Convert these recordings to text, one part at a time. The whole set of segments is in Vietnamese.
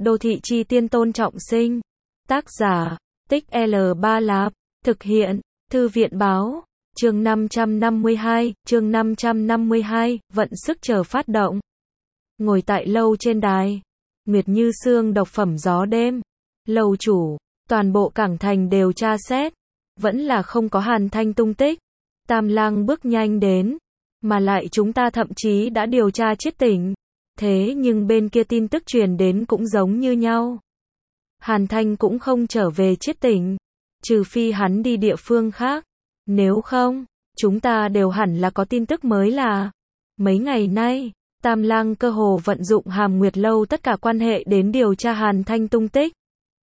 Đô thị chi tiên Tôn Trọng Sinh. Tác giả, Tích L3 Lạp. Thực hiện, Thư viện báo. Chương 552, vận sức chờ phát động. Ngồi tại lâu trên đài. Nguyệt Như Sương đọc phẩm gió đêm. Lầu chủ, toàn bộ cảng thành đều tra xét. Vẫn là không có Hàn Thanh tung tích. Tam Lang bước nhanh đến. Mà lại chúng ta thậm chí đã điều tra chiết tỉnh. Thế nhưng bên kia tin tức truyền đến cũng giống như nhau. Hàn Thanh cũng không trở về chiết tỉnh. Trừ phi hắn đi địa phương khác. Nếu không, chúng ta đều hẳn là có tin tức mới là. Mấy ngày nay, Tam Lang cơ hồ vận dụng Hàm Nguyệt Lâu tất cả quan hệ đến điều tra Hàn Thanh tung tích.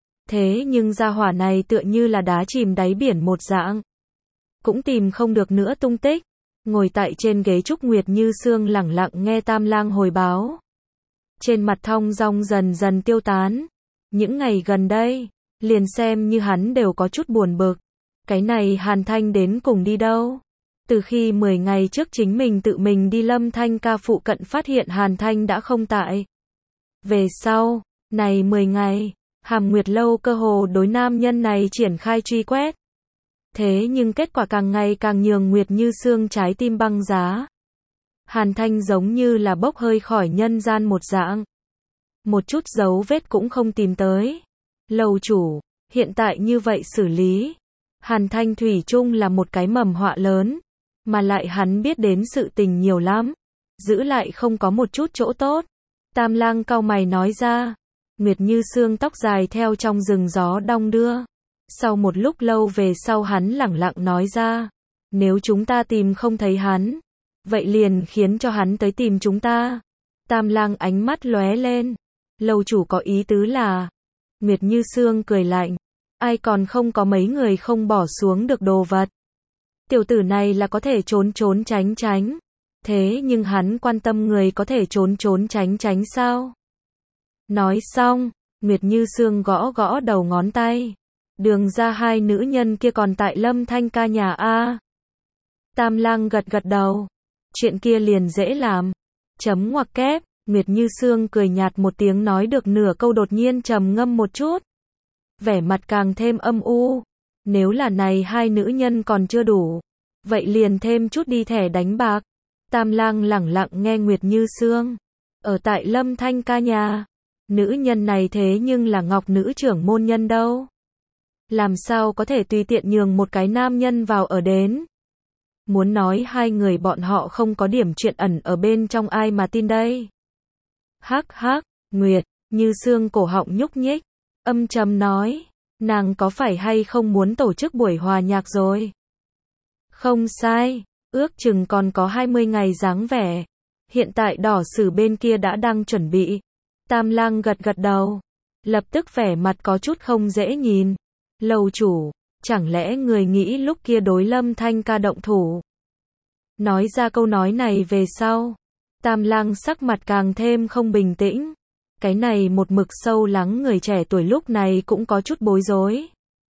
Thế nhưng gia hỏa này tựa như là đá chìm đáy biển một dạng. Cũng tìm không được nữa tung tích. Ngồi tại trên ghế trúc Nguyệt Như Sương lẳng lặng nghe Tam Lang hồi báo. Trên mặt thong dong dần dần tiêu tán. Những ngày gần đây, liền xem như hắn đều có chút buồn bực. Cái này Hàn Thanh đến cùng đi đâu? Từ khi 10 ngày trước chính mình tự mình đi Lâm Thanh ca phụ cận phát hiện Hàn Thanh đã không tại. Về sau, này 10 ngày, Hàm Nguyệt Lâu cơ hồ đối nam nhân này triển khai truy quét. Thế nhưng kết quả càng ngày càng nhường Nguyệt Như Sương trái tim băng giá. Hàn Thanh giống như là bốc hơi khỏi nhân gian một dạng. Một chút dấu vết cũng không tìm tới. Lầu chủ, hiện tại như vậy xử lý. Hàn Thanh thủy chung là một cái mầm họa lớn. Mà lại hắn biết đến sự tình nhiều lắm. Giữ lại không có một chút chỗ tốt. Tam Lang cau mày nói ra. Nguyệt Như Sương tóc dài theo trong rừng gió đong đưa. Sau một lúc lâu về sau hắn lẳng lặng nói ra. Nếu chúng ta tìm không thấy hắn, vậy liền khiến cho hắn tới tìm chúng ta. Tam Lang ánh mắt lóe lên. Lầu chủ có ý tứ là. Nguyệt Như Sương cười lạnh. Ai còn không có mấy người không bỏ xuống được đồ vật. Tiểu tử này là có thể trốn trốn tránh tránh. Thế nhưng hắn quan tâm người có thể trốn trốn tránh tránh sao? Nói xong, Nguyệt Như Sương gõ gõ đầu ngón tay. Đường ra hai nữ nhân kia còn tại Lâm Thanh ca nhà A. Tam Lang gật gật đầu. Chuyện kia liền dễ làm. Chấm ngoặc kép. Nguyệt Như Sương cười nhạt một tiếng nói được nửa câu đột nhiên trầm ngâm một chút. Vẻ mặt càng thêm âm u. Nếu là này hai nữ nhân còn chưa đủ, vậy liền thêm chút đi thẻ đánh bạc. Tam Lang lẳng lặng nghe Nguyệt Như Sương. Ở tại Lâm Thanh ca nhà. Nữ nhân này thế nhưng là Ngọc nữ trưởng môn nhân đâu. Làm sao có thể tùy tiện nhường một cái nam nhân vào ở đến. Muốn nói hai người bọn họ không có điểm chuyện ẩn ở bên trong ai mà tin đây. Hắc hắc, Nguyệt Như Sương cổ họng nhúc nhích. Âm trầm nói. Nàng có phải hay không muốn tổ chức buổi hòa nhạc rồi? Không sai. Ước chừng còn có 20 ngày dáng vẻ. Hiện tại đỏ sử bên kia đã đang chuẩn bị. Tam Lang gật gật đầu. Lập tức vẻ mặt có chút không dễ nhìn. Lầu chủ, chẳng lẽ người nghĩ lúc kia đối Lâm Thanh ca động thủ? Nói ra câu nói này về sau. Tam Lang sắc mặt càng thêm không bình tĩnh. Cái này một mực sâu lắng người trẻ tuổi lúc này cũng có chút bối rối.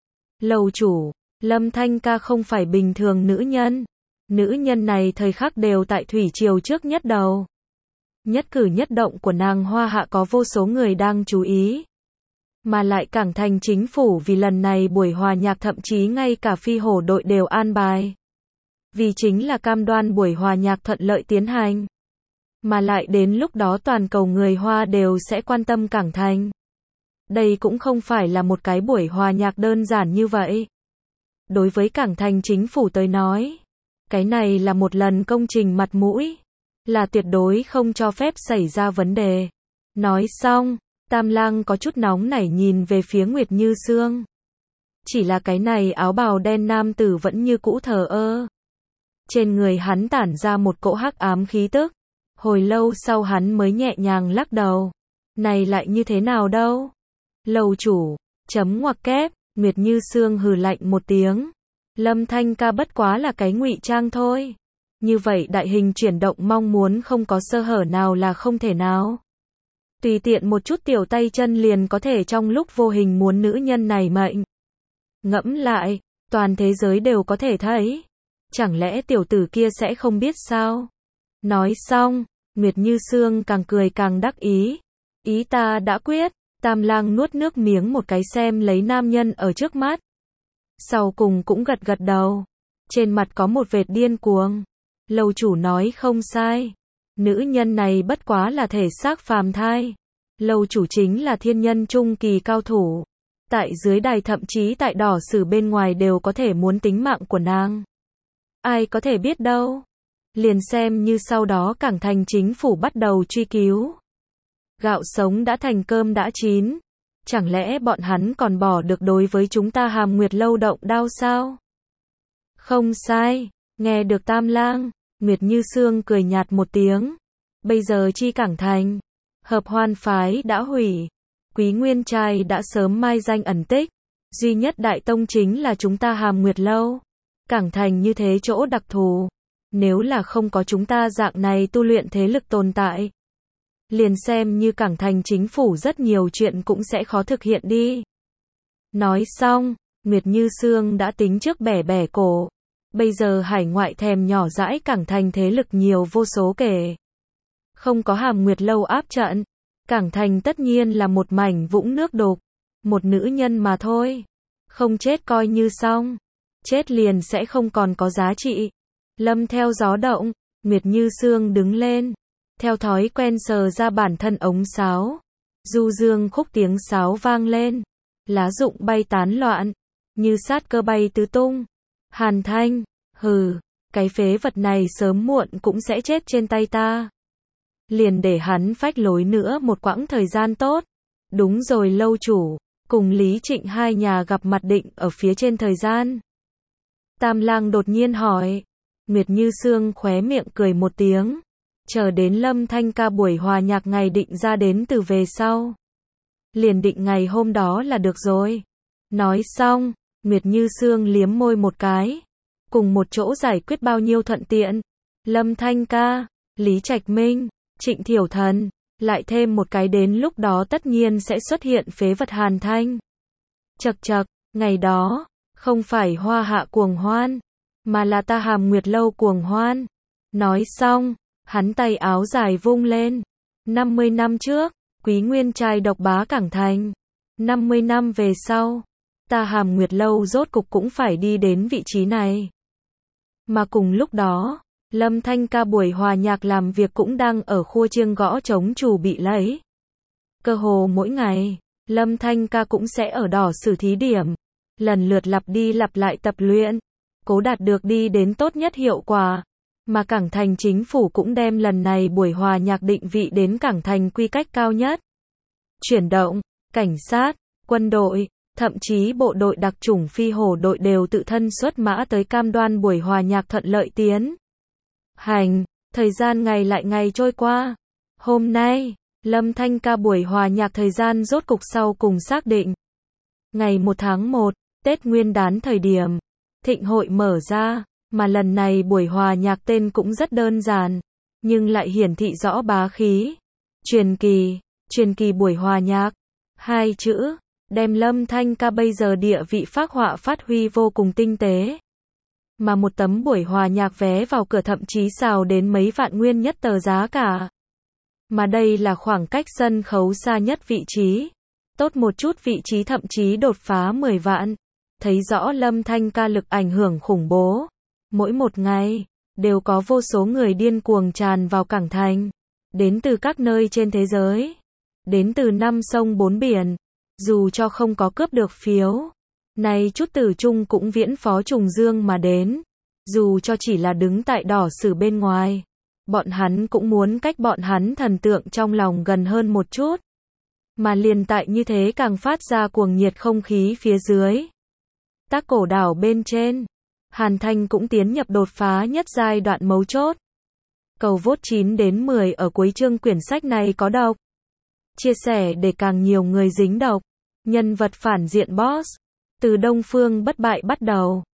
Lầu chủ, Lâm Thanh ca không phải bình thường nữ nhân. Nữ nhân này thời khắc đều tại thủy triều trước nhất đầu. Nhất cử nhất động của nàng Hoa Hạ có vô số người đang chú ý. Mà lại cảng thành chính phủ vì lần này buổi hòa nhạc thậm chí ngay cả phi hổ đội đều an bài. Vì chính là cam đoan buổi hòa nhạc thuận lợi tiến hành. Mà lại đến lúc đó toàn cầu người Hoa đều sẽ quan tâm cảng thành. Đây cũng không phải là một cái buổi hòa nhạc đơn giản như vậy. Đối với cảng thành chính phủ tới nói, cái này là một lần công trình mặt mũi, là tuyệt đối không cho phép xảy ra vấn đề. Nói xong, Tam Lang có chút nóng nảy nhìn về phía Nguyệt Như Sương. Chỉ là cái này áo bào đen nam tử vẫn như cũ thờ ơ. Trên người hắn tản ra một cỗ hắc ám khí tức. Hồi lâu sau hắn mới nhẹ nhàng lắc đầu. Này lại như thế nào đâu? Lầu chủ, chấm ngoặc kép, Nguyệt Như Sương hừ lạnh một tiếng. Lâm Thanh ca bất quá là cái ngụy trang thôi. Như vậy đại hình chuyển động mong muốn không có sơ hở nào là không thể nào. Tùy tiện một chút tiểu tay chân liền có thể trong lúc vô hình muốn nữ nhân này mệnh. Ngẫm lại, toàn thế giới đều có thể thấy. Chẳng lẽ tiểu tử kia sẽ không biết sao? Nói xong, Nguyệt Như Sương càng cười càng đắc ý. Ý ta đã quyết, Tam Lang nuốt nước miếng một cái xem lấy nam nhân ở trước mắt. Sau cùng cũng gật gật đầu. Trên mặt có một vệt điên cuồng. Lâu chủ nói không sai. Nữ nhân này bất quá là thể xác phàm thai. Lâu chủ chính là thiên nhân trung kỳ cao thủ. Tại dưới đài thậm chí tại đỏ sử bên ngoài đều có thể muốn tính mạng của nàng. Ai có thể biết đâu. Liền xem như sau đó Cảng Thành chính phủ bắt đầu truy cứu. Gạo sống đã thành cơm đã chín. Chẳng lẽ bọn hắn còn bỏ được đối với chúng ta Hàm Nguyệt Lâu động đao sao? Không sai. Nghe được Tam Lang, Nguyệt Như Sương cười nhạt một tiếng. Bây giờ chi Cảng Thành. Hợp Hoan phái đã hủy. Quý Nguyên trai đã sớm mai danh ẩn tích. Duy nhất đại tông chính là chúng ta Hàm Nguyệt Lâu. Cảng Thành như thế chỗ đặc thù. Nếu là không có chúng ta dạng này tu luyện thế lực tồn tại. Liền xem như Cảng Thành chính phủ rất nhiều chuyện cũng sẽ khó thực hiện đi. Nói xong, Nguyệt Như Sương đã tính trước bẻ bẻ cổ. Bây giờ hải ngoại thèm nhỏ dãi Cảng Thành thế lực nhiều vô số kể. Không có Hàm Nguyệt Lâu áp trận. Cảng Thành tất nhiên là một mảnh vũng nước đục. Một nữ nhân mà thôi. Không chết coi như xong. Chết liền sẽ không còn có giá trị. Lâm theo gió động. Nguyệt Như Sương đứng lên. Theo thói quen sờ ra bản thân ống sáo. Du dương khúc tiếng sáo vang lên. Lá rụng bay tán loạn. Như sát cơ bay tứ tung. Hàn Thanh. Hừ. Cái phế vật này sớm muộn cũng sẽ chết trên tay ta. Liền để hắn phách lối nữa một quãng thời gian tốt. Đúng rồi lâu chủ. Cùng Lý Trịnh hai nhà gặp mặt định ở phía trên thời gian. Tam Lang đột nhiên hỏi. Nguyệt Như Sương khóe miệng cười một tiếng. Chờ đến Lâm Thanh ca buổi hòa nhạc ngày định ra đến từ về sau. Liền định ngày hôm đó là được rồi. Nói xong, Nguyệt Như Sương liếm môi một cái. Cùng một chỗ giải quyết bao nhiêu thuận tiện. Lâm Thanh ca, Lý Trạch Minh, Trịnh Thiểu Thần, lại thêm một cái đến lúc đó tất nhiên sẽ xuất hiện phế vật Hàn Thanh. Chậc chậc, ngày đó, không phải hoa hạ cuồng hoan, mà là ta Hàm Nguyệt Lâu cuồng hoan. Nói xong, hắn tay áo dài vung lên. 50 năm trước, Quý Nguyên trai độc bá Cảng Thành. 50 năm về sau, ta Hàm Nguyệt Lâu rốt cục cũng phải đi đến vị trí này. Mà cùng lúc đó, Lâm Thanh ca buổi hòa nhạc làm việc cũng đang ở khua chiêng gõ trống chủ bị lấy. Cơ hồ mỗi ngày, Lâm Thanh ca cũng sẽ ở đỏ sử thí điểm. Lần lượt lặp đi lặp lại tập luyện. Cố đạt được đi đến tốt nhất hiệu quả. Mà Cảng Thành chính phủ cũng đem lần này buổi hòa nhạc định vị đến Cảng Thành quy cách cao nhất. Chuyển động, cảnh sát, quân đội, thậm chí bộ đội đặc chủng phi hổ đội đều tự thân xuất mã tới cam đoan buổi hòa nhạc thuận lợi tiến hành. Thời gian ngày lại ngày trôi qua. Hôm nay, Lâm Thanh ca buổi hòa nhạc thời gian rốt cục sau cùng xác định. Ngày 1 tháng 1, Tết Nguyên đán thời điểm, thịnh hội mở ra, mà lần này buổi hòa nhạc tên cũng rất đơn giản, nhưng lại hiển thị rõ bá khí. Truyền kỳ buổi hòa nhạc. Hai chữ, đem Lâm Thanh ca bây giờ địa vị phác họa phát huy vô cùng tinh tế. Mà một tấm buổi hòa nhạc vé vào cửa thậm chí xào đến mấy vạn nguyên nhất tờ giá cả. Mà đây là khoảng cách sân khấu xa nhất vị trí. Tốt một chút vị trí thậm chí đột phá 10 vạn. Thấy rõ Lâm Thanh ca lực ảnh hưởng khủng bố. Mỗi một ngày, đều có vô số người điên cuồng tràn vào Cảng Thành. Đến từ các nơi trên thế giới. Đến từ 5 sông 4 biển. Dù cho không có cướp được phiếu. Này chút tử trung cũng viễn phó trùng dương mà đến. Dù cho chỉ là đứng tại đỏ sử bên ngoài. Bọn hắn cũng muốn cách bọn hắn thần tượng trong lòng gần hơn một chút. Mà liền tại như thế càng phát ra cuồng nhiệt không khí phía dưới. Tác cổ đảo bên trên. Hàn Thanh cũng tiến nhập đột phá nhất giai đoạn mấu chốt. Cầu vote 9 đến 10 ở cuối chương quyển sách này có độc. Chia sẻ để càng nhiều người dính độc. Nhân vật phản diện boss. Từ Đông Phương bất bại bắt đầu.